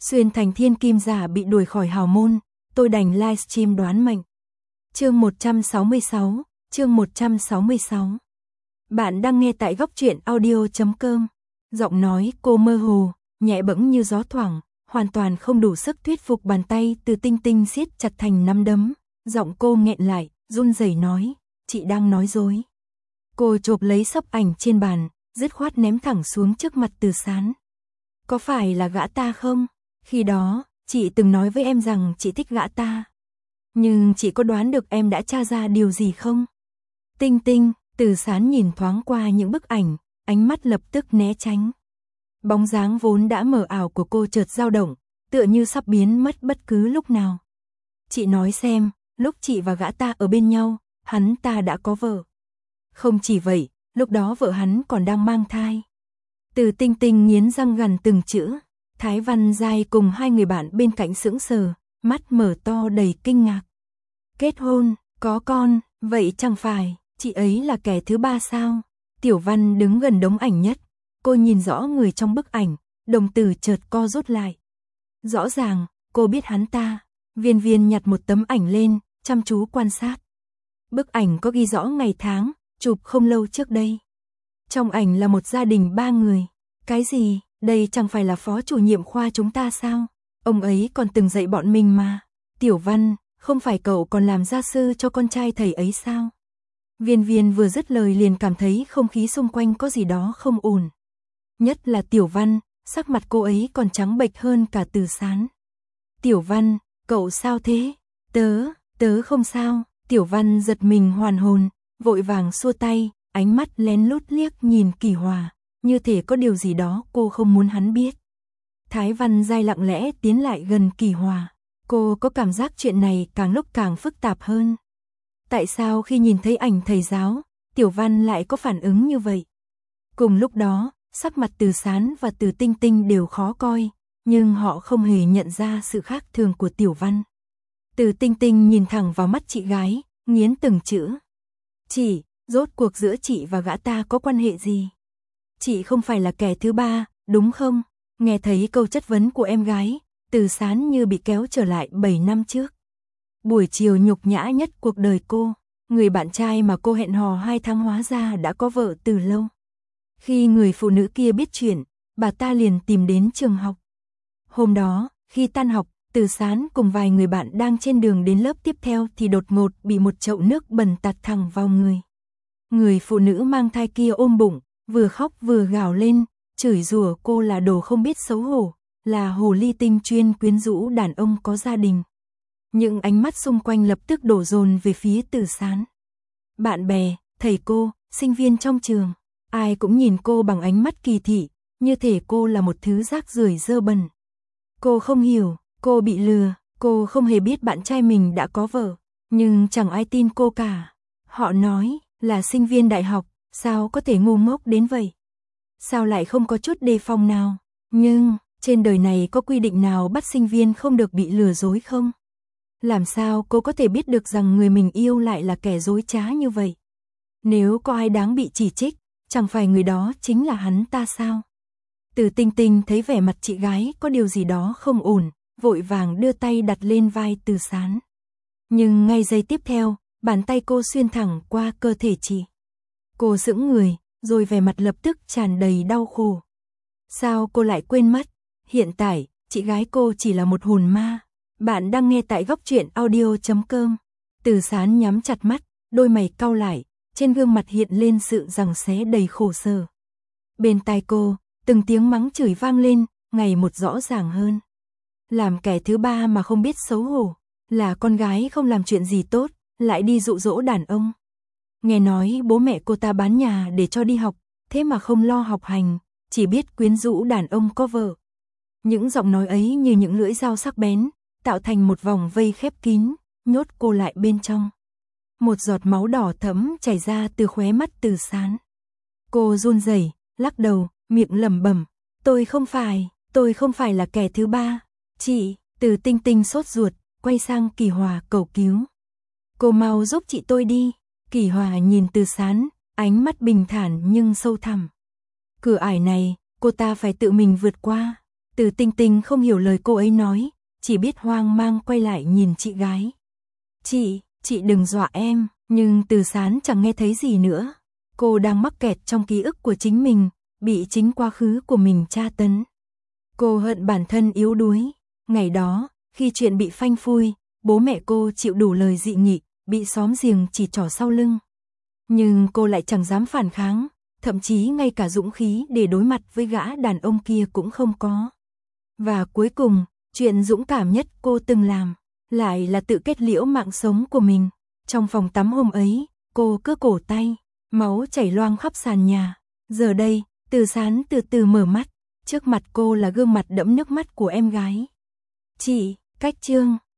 Xuyên thành thiên kim giả bị đuổi khỏi hào môn, tôi đành livestream đoán mệnh. Chương 166, chương 166. Bạn đang nghe tại góc truyện audio.com. Giọng nói cô mơ hồ, nhẹ bẫng như gió thoảng, hoàn toàn không đủ sức thuyết phục. Bàn tay Từ Tinh Tinh siết chặt thành nắm đấm, giọng cô nghẹn lại, run rẩy nói, chị đang nói dối. Cô chộp lấy sấp ảnh trên bàn, dứt khoát ném thẳng xuống trước mặt Từ Sán. Có phải là gã ta không? Khi đó, chị từng nói với em rằng chị thích gã ta. Nhưng chị có đoán được em đã tra ra điều gì không? Tinh Tinh, Từ Sán nhìn thoáng qua những bức ảnh, ánh mắt lập tức né tránh. Bóng dáng vốn đã mờ ảo của cô chợt dao động, tựa như sắp biến mất bất cứ lúc nào. Chị nói xem, lúc chị và gã ta ở bên nhau, hắn ta đã có vợ. Không chỉ vậy, lúc đó vợ hắn còn đang mang thai. Từ Tinh Tinh nghiến răng gằn từng chữ. Thái Văn Giai cùng hai người bạn bên cạnh sững sờ, mắt mở to đầy kinh ngạc. Kết hôn, có con, vậy chẳng phải chị ấy là kẻ thứ ba sao? Tiểu Văn đứng gần đống ảnh nhất, cô nhìn rõ người trong bức ảnh, đồng tử chợt co rút lại. Rõ ràng, cô biết hắn ta. Viên Viên nhặt một tấm ảnh lên, chăm chú quan sát. Bức ảnh có ghi rõ ngày tháng, chụp không lâu trước đây. Trong ảnh là một gia đình 3 người. Cái gì? Đây chẳng phải là phó chủ nhiệm khoa chúng ta sao? Ông ấy còn từng dạy bọn mình mà. Tiểu Văn, không phải cậu còn làm gia sư cho con trai thầy ấy sao? Viên Viên vừa dứt lời liền cảm thấy không khí xung quanh có gì đó không ổn. Nhất là Tiểu Văn, sắc mặt cô ấy còn trắng bệch hơn cả Từ Sán. Tiểu Văn, cậu sao thế? Tớ không sao. Tiểu Văn giật mình hoàn hồn, vội vàng xua tay, ánh mắt lén lút liếc nhìn Kỳ Hòa, như thể có điều gì đó cô không muốn hắn biết. Thái Văn Giai lặng lẽ tiến lại gần Kỳ Hòa, cô có cảm giác chuyện này càng lúc càng phức tạp hơn. Tại sao khi nhìn thấy ảnh thầy giáo, Tiểu Văn lại có phản ứng như vậy? Cùng lúc đó, sắc mặt Từ Sán và Từ Tinh Tinh đều khó coi, nhưng họ không hề nhận ra sự khác thường của Tiểu Văn. Từ Tinh Tinh nhìn thẳng vào mắt chị gái, nghiến từng chữ. Chị, rốt cuộc giữa chị và gã ta có quan hệ gì? Chị không phải là kẻ thứ ba, đúng không? Nghe thấy câu chất vấn của em gái, Từ Sán như bị kéo trở lại 7 năm trước. Buổi chiều nhục nhã nhất cuộc đời cô, người bạn trai mà cô hẹn hò 2 tháng hóa ra đã có vợ từ lâu. Khi người phụ nữ kia biết chuyện, bà ta liền tìm đến trường học. Hôm đó, khi tan học, Từ Sán cùng vài người bạn đang trên đường đến lớp tiếp theo thì đột ngột bị một chậu nước bẩn tạt thẳng vào người. Người phụ nữ mang thai kia ôm bụng, vừa khóc vừa gào lên, chửi rủa cô là đồ không biết xấu hổ, là hồ ly tinh chuyên quyến rũ đàn ông có gia đình. Những ánh mắt xung quanh lập tức đổ dồn về phía Từ Sán. Bạn bè, thầy cô, sinh viên trong trường, ai cũng nhìn cô bằng ánh mắt kỳ thị, như thể cô là một thứ rác rưởi dơ bẩn. Cô không hiểu, cô bị lừa, cô không hề biết bạn trai mình đã có vợ, nhưng chẳng ai tin cô cả. Họ nói là sinh viên đại học, sao có thể ngu ngốc đến vậy? Sao lại không có chút đề phòng nào? Nhưng, trên đời này có quy định nào bắt sinh viên không được bị lừa dối không? Làm sao cô có thể biết được rằng người mình yêu lại là kẻ dối trá như vậy? Nếu có ai đáng bị chỉ trích, chẳng phải người đó chính là hắn ta sao? Từ Tinh Tinh thấy vẻ mặt chị gái có điều gì đó không ổn, vội vàng đưa tay đặt lên vai Từ Sán. Nhưng ngay giây tiếp theo, bàn tay cô xuyên thẳng qua cơ thể chị. Cô sững người, rồi vẻ mặt lập tức tràn đầy đau khổ. Sao cô lại quên mất? Hiện tại, chị gái cô chỉ là một hồn ma. Bạn đang nghe tại góc truyện audio.com. Từ Sán nhắm chặt mắt, đôi mày cau lại, trên gương mặt hiện lên sự giằng xé đầy khổ sở. Bên tai cô, từng tiếng mắng chửi vang lên, ngày một rõ ràng hơn. Làm kẻ thứ ba mà không biết xấu hổ, là con gái không làm chuyện gì tốt, lại đi dụ dỗ đàn ông. Nghe nói bố mẹ cô ta bán nhà để cho đi học, thế mà không lo học hành, chỉ biết quyến rũ đàn ông có vợ. Những giọng nói ấy như những lưỡi dao sắc bén, tạo thành một vòng vây khép kín, nhốt cô lại bên trong. Một giọt máu đỏ thẫm chảy ra từ khóe mắt Từ Sán. Cô run rẩy, lắc đầu, miệng lẩm bẩm, tôi không phải là kẻ thứ ba. Chị, Từ Tinh Tinh sốt ruột, quay sang Kỳ Hòa cầu cứu. Cô mau giúp chị tôi đi. Kỳ Hòa nhìn Từ Sán, ánh mắt bình thản nhưng sâu thẳm. Cửa ải này, cô ta phải tự mình vượt qua. Từ Tinh Tinh không hiểu lời cô ấy nói, chỉ biết hoang mang quay lại nhìn chị gái. Chị đừng dọa em, nhưng Từ Sán chẳng nghe thấy gì nữa. Cô đang mắc kẹt trong ký ức của chính mình, bị chính quá khứ của mình tra tấn. Cô hận bản thân yếu đuối. Ngày đó, khi chuyện bị phanh phui, bố mẹ cô chịu đủ lời dị nghị, bị xóm giềng chỉ trỏ sau lưng. Nhưng cô lại chẳng dám phản kháng, thậm chí ngay cả dũng khí để đối mặt với gã đàn ông kia cũng không có. Và cuối cùng, chuyện dũng cảm nhất cô từng làm, lại là tự kết liễu mạng sống của mình. Trong phòng tắm hôm ấy, cô cưa cổ tay, máu chảy loang khắp sàn nhà. Giờ đây, Từ Sán từ từ mở mắt, trước mặt cô là gương mặt đẫm nước mắt của em gái. Chị, Cách Trương,